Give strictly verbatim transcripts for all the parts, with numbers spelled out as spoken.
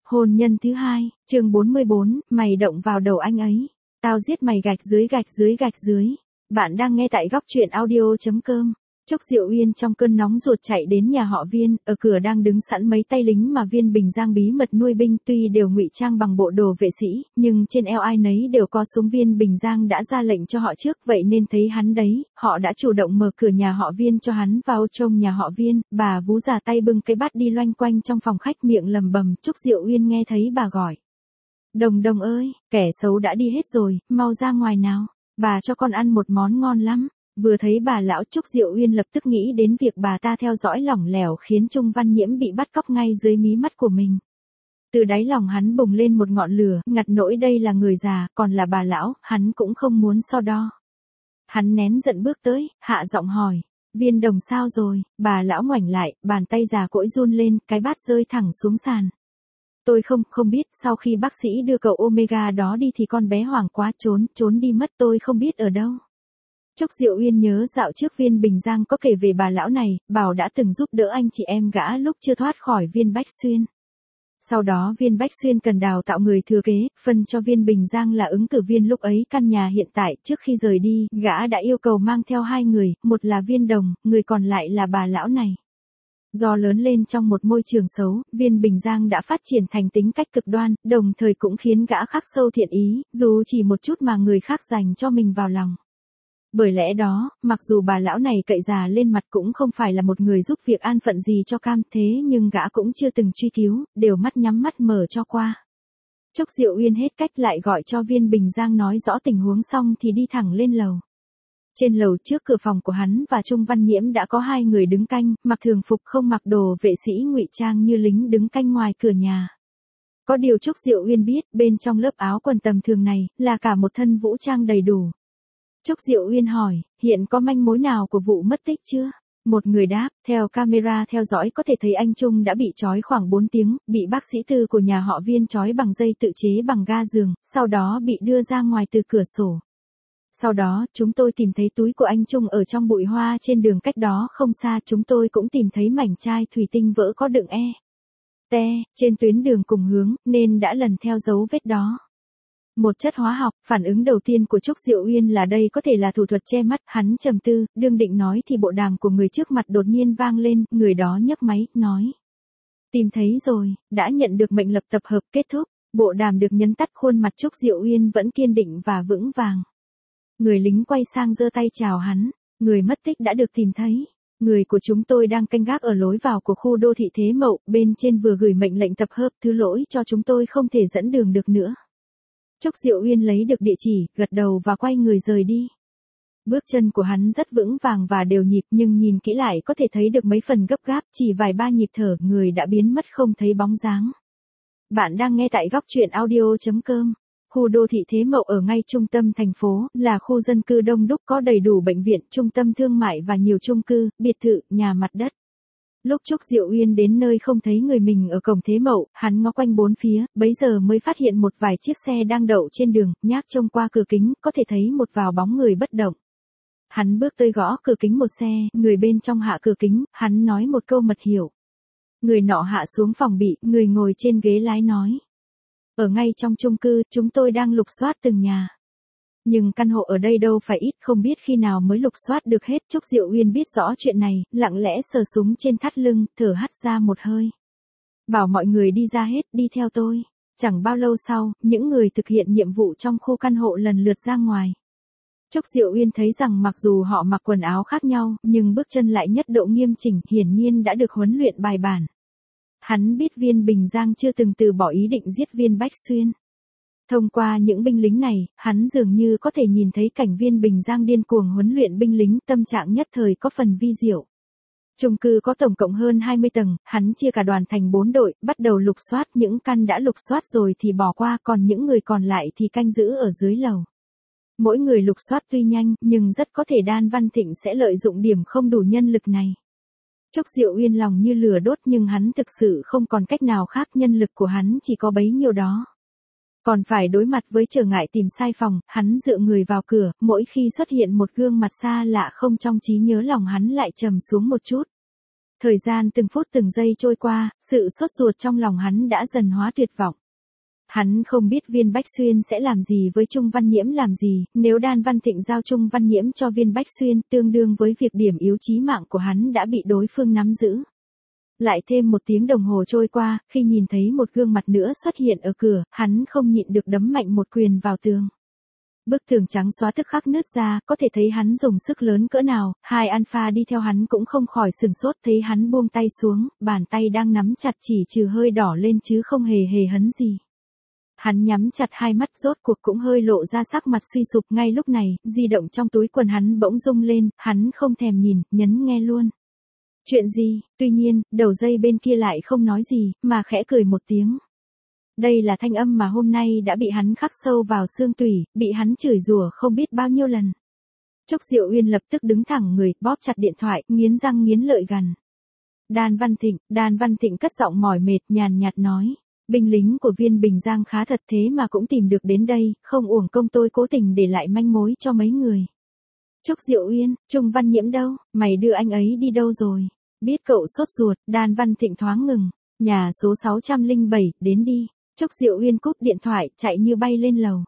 Hôn nhân thứ hai, chương bốn mươi bốn, mày động vào đầu anh ấy. Tao giết mày gạch dưới gạch dưới gạch dưới. Bạn đang nghe tại góc truyện audio.com. Trúc Diệu Uyên trong cơn nóng ruột chạy đến nhà họ Viên, ở cửa đang đứng sẵn mấy tay lính mà Viên Bình Giang bí mật nuôi binh, tuy đều ngụy trang bằng bộ đồ vệ sĩ, nhưng trên eo ai nấy đều có súng. Viên Bình Giang đã ra lệnh cho họ trước, vậy nên thấy hắn đấy, họ đã chủ động mở cửa nhà họ Viên cho hắn vào. Trong nhà họ Viên, bà vú già tay bưng cái bát đi loanh quanh trong phòng khách miệng lầm bầm. Trúc Diệu Uyên nghe thấy bà gọi: "Đồng Đồng ơi, kẻ xấu đã đi hết rồi, mau ra ngoài nào, bà cho con ăn một món ngon lắm." Vừa thấy bà lão, Trúc Diệu Uyên lập tức nghĩ đến việc bà ta theo dõi lỏng lẻo khiến Trung Văn Nhiễm bị bắt cóc ngay dưới mí mắt của mình. Từ đáy lòng hắn bùng lên một ngọn lửa, ngặt nỗi đây là người già, còn là bà lão, hắn cũng không muốn so đo. Hắn nén giận bước tới, hạ giọng hỏi: "Viên Đồng sao rồi?" Bà lão ngoảnh lại, bàn tay già cỗi run lên, cái bát rơi thẳng xuống sàn. "Tôi không, không biết, sau khi bác sĩ đưa cậu Omega đó đi thì con bé hoảng quá trốn, trốn đi mất, tôi không biết ở đâu." Trúc Diệu Uyên nhớ dạo trước Viên Bình Giang có kể về bà lão này, bảo đã từng giúp đỡ anh chị em gã lúc chưa thoát khỏi Viên Bách Xuyên. Sau đó Viên Bách Xuyên cần đào tạo người thừa kế, phân cho Viên Bình Giang là ứng cử viên lúc ấy. Căn nhà hiện tại, trước khi rời đi, gã đã yêu cầu mang theo hai người, một là Viên Đồng, người còn lại là bà lão này. Do lớn lên trong một môi trường xấu, Viên Bình Giang đã phát triển thành tính cách cực đoan, đồng thời cũng khiến gã khắc sâu thiện ý, dù chỉ một chút mà người khác dành cho mình vào lòng. Bởi lẽ đó, mặc dù bà lão này cậy già lên mặt cũng không phải là một người giúp việc an phận gì cho cam, thế nhưng gã cũng chưa từng truy cứu, đều mắt nhắm mắt mở cho qua. Trúc Diệu Uyên hết cách lại gọi cho Viên Bình Giang nói rõ tình huống xong thì đi thẳng lên lầu. Trên lầu trước cửa phòng của hắn và Trung Văn Nhiễm đã có hai người đứng canh, mặc thường phục không mặc đồ vệ sĩ, ngụy trang như lính đứng canh ngoài cửa nhà. Có điều Trúc Diệu Uyên biết, bên trong lớp áo quần tầm thường này, là cả một thân vũ trang đầy đủ. Trúc Diệu Uyên hỏi: "Hiện có manh mối nào của vụ mất tích chưa?" Một người đáp: "Theo camera theo dõi có thể thấy anh Trung đã bị trói khoảng bốn tiếng, bị bác sĩ Tư của nhà họ Viên trói bằng dây tự chế bằng ga giường, sau đó bị đưa ra ngoài từ cửa sổ. Sau đó, chúng tôi tìm thấy túi của anh Trung ở trong bụi hoa trên đường cách đó không xa, chúng tôi cũng tìm thấy mảnh chai thủy tinh vỡ có đựng e. Te, trên tuyến đường cùng hướng, nên đã lần theo dấu vết đó." Một chất hóa học, phản ứng đầu tiên của Trúc Diệu Uyên là đây có thể là thủ thuật che mắt, hắn trầm tư, đương định nói thì bộ đàm của người trước mặt đột nhiên vang lên, người đó nhấc máy, nói: "Tìm thấy rồi, đã nhận được mệnh lệnh tập hợp, kết thúc." Bộ đàm được nhấn tắt, khuôn mặt Trúc Diệu Uyên vẫn kiên định và vững vàng. Người lính quay sang giơ tay chào hắn: "Người mất tích đã được tìm thấy. Người của chúng tôi đang canh gác ở lối vào của khu đô thị Thế Mậu, bên trên vừa gửi mệnh lệnh tập hợp, thứ lỗi cho chúng tôi không thể dẫn đường được nữa." Trúc Diệu Uyên lấy được địa chỉ, gật đầu và quay người rời đi. Bước chân của hắn rất vững vàng và đều nhịp, nhưng nhìn kỹ lại có thể thấy được mấy phần gấp gáp, chỉ vài ba nhịp thở, người đã biến mất không thấy bóng dáng. Bạn đang nghe tại góc truyện audio.com. Khu đô thị Thế Mậu ở ngay trung tâm thành phố, là khu dân cư đông đúc, có đầy đủ bệnh viện, trung tâm thương mại và nhiều chung cư, biệt thự, nhà mặt đất. Lúc Trúc Diệu Uyên đến nơi không thấy người mình ở cổng Thế Mậu, hắn ngó quanh bốn phía, bấy giờ mới phát hiện một vài chiếc xe đang đậu trên đường, nhác trông qua cửa kính, có thể thấy một vài bóng người bất động. Hắn bước tới gõ cửa kính một xe, người bên trong hạ cửa kính, hắn nói một câu mật hiệu. Người nọ hạ xuống phòng bị, người ngồi trên ghế lái nói: "Ở ngay trong chung cư, chúng tôi đang lục soát từng nhà. Nhưng căn hộ ở đây đâu phải ít, không biết khi nào mới lục soát được hết." Trúc Diệu Uyên biết rõ chuyện này, lặng lẽ sờ súng trên thắt lưng, thở hắt ra một hơi. Bảo mọi người đi ra hết, đi theo tôi. Chẳng bao lâu sau, những người thực hiện nhiệm vụ trong khu căn hộ lần lượt ra ngoài. Trúc Diệu Uyên thấy rằng mặc dù họ mặc quần áo khác nhau, nhưng bước chân lại nhất độ nghiêm chỉnh, hiển nhiên đã được huấn luyện bài bản. Hắn biết Viên Bình Giang chưa từng từ bỏ ý định giết Viên Bách Xuyên. Thông qua những binh lính này, hắn dường như có thể nhìn thấy cảnh Viên Bình Giang điên cuồng huấn luyện binh lính, tâm trạng nhất thời có phần vi diệu. Chung cư có tổng cộng hơn hai mươi tầng, hắn chia cả đoàn thành bốn đội, bắt đầu lục soát, những căn đã lục soát rồi thì bỏ qua, còn những người còn lại thì canh giữ ở dưới lầu. Mỗi người lục soát tuy nhanh, nhưng rất có thể Đan Văn Thịnh sẽ lợi dụng điểm không đủ nhân lực này. Trúc Diệu Uyên lòng như lửa đốt, nhưng hắn thực sự không còn cách nào khác, nhân lực của hắn chỉ có bấy nhiêu đó. Còn phải đối mặt với trở ngại tìm sai phòng, hắn dựa người vào cửa, mỗi khi xuất hiện một gương mặt xa lạ không trong trí nhớ, lòng hắn lại trầm xuống một chút. Thời gian từng phút từng giây trôi qua, sự sốt ruột trong lòng hắn đã dần hóa tuyệt vọng. Hắn không biết Viên Bách Xuyên sẽ làm gì với Trung Văn Nhiễm làm gì, nếu Đan Văn Thịnh giao Trung Văn Nhiễm cho Viên Bách Xuyên, tương đương với việc điểm yếu chí mạng của hắn đã bị đối phương nắm giữ. Lại thêm một tiếng đồng hồ trôi qua, khi nhìn thấy một gương mặt nữa xuất hiện ở cửa, hắn không nhịn được đấm mạnh một quyền vào tường. Bức tường trắng xóa tức khắc nứt ra, có thể thấy hắn dùng sức lớn cỡ nào, hai alpha đi theo hắn cũng không khỏi sừng sốt thấy hắn buông tay xuống, bàn tay đang nắm chặt chỉ trừ hơi đỏ lên chứ không hề hề hấn gì. Hắn nhắm chặt hai mắt rốt cuộc cũng hơi lộ ra sắc mặt suy sụp ngay lúc này, di động trong túi quần hắn bỗng rung lên, hắn không thèm nhìn, nhấn nghe luôn. Chuyện gì, tuy nhiên, đầu dây bên kia lại không nói gì, mà khẽ cười một tiếng. Đây là thanh âm mà hôm nay đã bị hắn khắc sâu vào xương tủy, bị hắn chửi rủa không biết bao nhiêu lần. Trúc Diệu Uyên lập tức đứng thẳng người, bóp chặt điện thoại, nghiến răng nghiến lợi gằn. Đan Văn Thịnh, Đan Văn Thịnh cất giọng mỏi mệt nhàn nhạt nói. Binh lính của Viên Bình Giang khá thật thế mà cũng tìm được đến đây, không uổng công tôi cố tình để lại manh mối cho mấy người. Trúc Diệu Uyên, Trung Văn Nhiễm đâu, mày đưa anh ấy đi đâu rồi? Biết cậu sốt ruột, Đan Văn Thịnh thoáng ngừng. Nhà số sáu trăm lẻ bảy, đến đi. Trúc Diệu Uyên cúp điện thoại, chạy như bay lên lầu.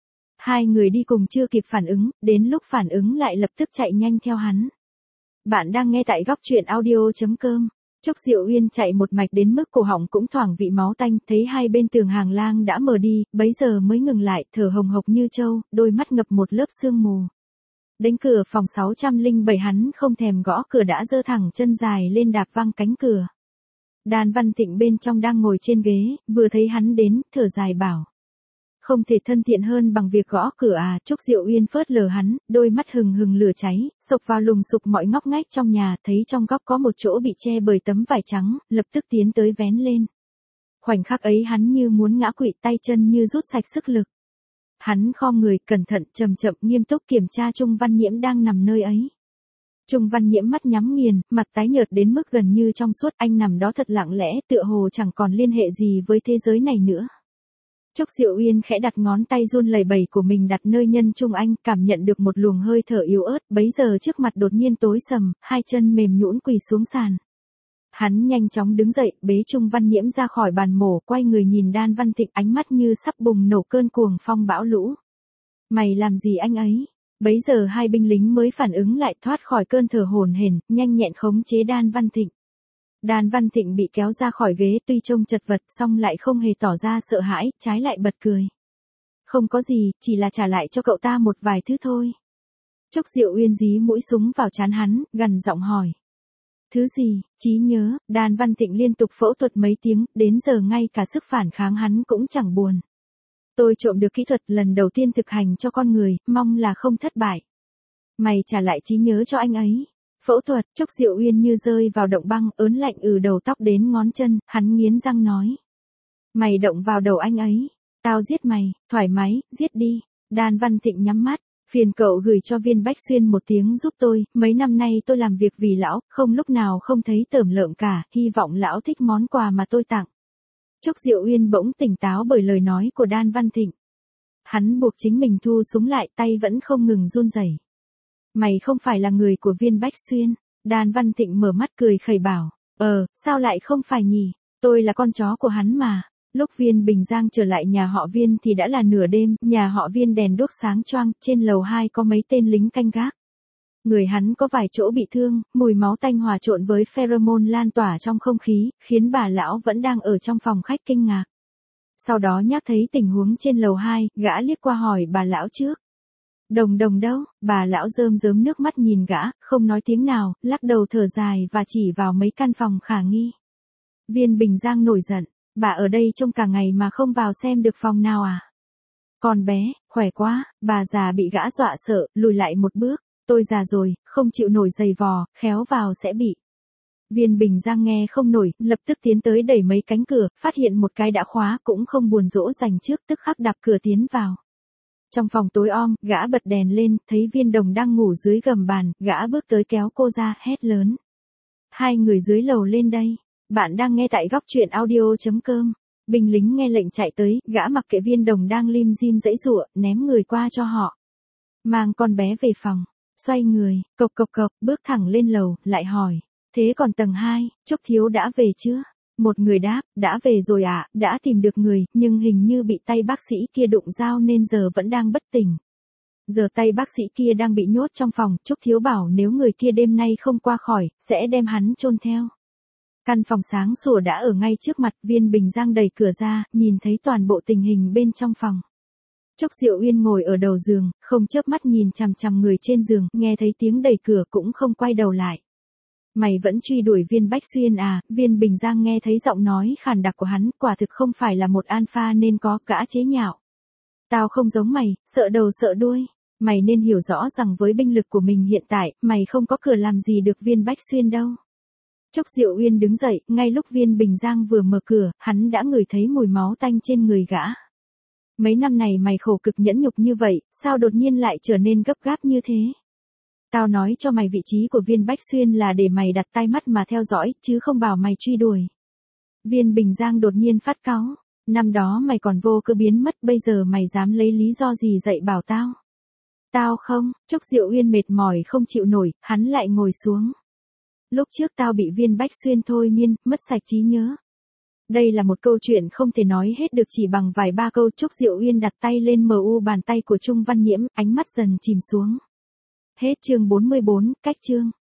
Hai người đi cùng chưa kịp phản ứng, đến lúc phản ứng lại lập tức chạy nhanh theo hắn. Bạn đang nghe tại góc truyện audio chấm com. Trúc Diệu Uyên chạy một mạch đến mức cổ họng cũng thoảng vị máu tanh, thấy hai bên tường hàng lang đã mờ đi, bấy giờ mới ngừng lại, thở hồng hộc như trâu, đôi mắt ngập một lớp sương mù. Đến cửa phòng sáu trăm lẻ bảy hắn không thèm gõ cửa đã giơ thẳng chân dài lên đạp văng cánh cửa. Đan Văn Thịnh bên trong đang ngồi trên ghế, vừa thấy hắn đến, thở dài bảo. Không thể thân thiện hơn bằng việc gõ cửa à, Trúc Diệu Uyên phớt lờ hắn, đôi mắt hừng hừng lửa cháy, sộc vào lùng sục mọi ngóc ngách trong nhà, thấy trong góc có một chỗ bị che bởi tấm vải trắng, lập tức tiến tới vén lên. Khoảnh khắc ấy hắn như muốn ngã quỵ, tay chân như rút sạch sức lực. Hắn khom người, cẩn thận, chậm chậm, nghiêm túc kiểm tra Trung Văn Nhiễm đang nằm nơi ấy. Trung Văn Nhiễm mắt nhắm nghiền, mặt tái nhợt đến mức gần như trong suốt, anh nằm đó thật lặng lẽ, tựa hồ chẳng còn liên hệ gì với thế giới này nữa. Trúc Diệu Uyên khẽ đặt ngón tay run lẩy bẩy của mình đặt nơi nhân trung anh, cảm nhận được một luồng hơi thở yếu ớt, bấy giờ trước mặt đột nhiên tối sầm, hai chân mềm nhũn quỳ xuống sàn. Hắn nhanh chóng đứng dậy, bế Trung Văn Nhiễm ra khỏi bàn mổ, quay người nhìn Đan Văn Thịnh, ánh mắt như sắp bùng nổ cơn cuồng phong bão lũ. Mày làm gì anh ấy? Bấy giờ hai binh lính mới phản ứng lại, thoát khỏi cơn thở hổn hển, nhanh nhẹn khống chế Đan Văn Thịnh. Đan Văn Thịnh bị kéo ra khỏi ghế, tuy trông chật vật song lại không hề tỏ ra sợ hãi, trái lại bật cười. Không có gì, chỉ là trả lại cho cậu ta một vài thứ thôi. Trúc Diệu Uyên dí mũi súng vào trán hắn, gằn giọng hỏi. Thứ gì? Trí nhớ. Đan Văn Thịnh liên tục phẫu thuật mấy tiếng, đến giờ ngay cả sức phản kháng hắn cũng chẳng buồn. Tôi trộm được kỹ thuật lần đầu tiên thực hành cho con người, mong là không thất bại. Mày trả lại trí nhớ cho anh ấy. Phẫu thuật, Trúc Diệu Uyên như rơi vào động băng, ớn lạnh từ đầu tóc đến ngón chân, hắn nghiến răng nói. Mày động vào đầu anh ấy. Tao giết mày, thoải mái, giết đi. Đan Văn Thịnh nhắm mắt. Phiền cậu gửi cho Viên Bách Xuyên một tiếng giúp tôi, mấy năm nay tôi làm việc vì lão, không lúc nào không thấy tởm lợm cả, hy vọng lão thích món quà mà tôi tặng. Trúc Diệu Uyên bỗng tỉnh táo bởi lời nói của Đan Văn Thịnh. Hắn buộc chính mình thu súng lại, tay vẫn không ngừng run rẩy. Mày không phải là người của Viên Bách Xuyên. Đan Văn Thịnh mở mắt cười khẩy bảo. Ờ, sao lại không phải nhỉ? Tôi là con chó của hắn mà. Lúc Viên Bình Giang trở lại nhà họ Viên thì đã là nửa đêm, nhà họ Viên đèn đuốc sáng choang, trên lầu hai có mấy tên lính canh gác. Người hắn có vài chỗ bị thương, mùi máu tanh hòa trộn với pheromone lan tỏa trong không khí, khiến bà lão vẫn đang ở trong phòng khách kinh ngạc. Sau đó nhắc thấy tình huống trên lầu hai, gã liếc qua hỏi bà lão trước. Đồng đồng đâu? Bà lão rơm rớm nước mắt nhìn gã, không nói tiếng nào, lắc đầu thở dài và chỉ vào mấy căn phòng khả nghi. Viên Bình Giang nổi giận. Bà ở đây trông cả ngày mà không vào xem được phòng nào à? Con bé, khỏe quá, bà già bị gã dọa sợ, lùi lại một bước. Tôi già rồi, không chịu nổi giày vò, khéo vào sẽ bị. Viên Bình Giang nghe không nổi, lập tức tiến tới đẩy mấy cánh cửa, phát hiện một cái đã khóa, cũng không buồn dỗ dành trước, tức khắc đạp cửa tiến vào. Trong phòng tối om, gã bật đèn lên, thấy Viên Đồng đang ngủ dưới gầm bàn, gã bước tới kéo cô ra, hét lớn. Hai người dưới lầu lên đây. Bạn đang nghe tại góc truyện audio chấm com. Binh lính nghe lệnh chạy tới, gã mặc kệ Viên Đồng đang lim dim dãy giụa, ném người qua cho họ. Mang con bé về phòng, xoay người, cộc cộc cộc, bước thẳng lên lầu, lại hỏi. Thế còn tầng hai, Trúc Thiếu đã về chưa? Một người đáp, đã về rồi ạ, à, đã tìm được người, nhưng hình như bị tay bác sĩ kia đụng dao nên giờ vẫn đang bất tỉnh. Giờ tay bác sĩ kia đang bị nhốt trong phòng, Trúc Thiếu bảo nếu người kia đêm nay không qua khỏi, sẽ đem hắn chôn theo. Căn phòng sáng sủa đã ở ngay trước mặt, Viên Bình Giang đẩy cửa ra, nhìn thấy toàn bộ tình hình bên trong phòng. Trúc Diệu Uyên ngồi ở đầu giường, không chớp mắt nhìn chằm chằm người trên giường, nghe thấy tiếng đẩy cửa cũng không quay đầu lại. Mày vẫn truy đuổi Viên Bách Xuyên à? Viên Bình Giang nghe thấy giọng nói khàn đặc của hắn, quả thực không phải là một alpha nên có gã chế nhạo. Tao không giống mày, sợ đầu sợ đuôi. Mày nên hiểu rõ rằng với binh lực của mình hiện tại, mày không có cửa làm gì được Viên Bách Xuyên đâu. Trúc Diệu Uyên đứng dậy, ngay lúc Viên Bình Giang vừa mở cửa, hắn đã ngửi thấy mùi máu tanh trên người gã. Mấy năm này mày khổ cực nhẫn nhục như vậy, sao đột nhiên lại trở nên gấp gáp như thế? Tao nói cho mày vị trí của Viên Bách Xuyên là để mày đặt tai mắt mà theo dõi, chứ không bảo mày truy đuổi. Viên Bình Giang đột nhiên phát cáu. Năm đó mày còn vô cớ biến mất, bây giờ mày dám lấy lý do gì dạy bảo tao? Tao không, Trúc Diệu Uyên mệt mỏi không chịu nổi, hắn lại ngồi xuống. Lúc trước tao bị Viên Bách Xuyên thôi miên, mất sạch trí nhớ. Đây là một câu chuyện không thể nói hết được chỉ bằng vài ba câu. Trúc Diệu Uyên đặt tay lên mờ u bàn tay của Trung Văn Nhiễm, ánh mắt dần chìm xuống. Hết chương bốn mươi bốn, cách chương.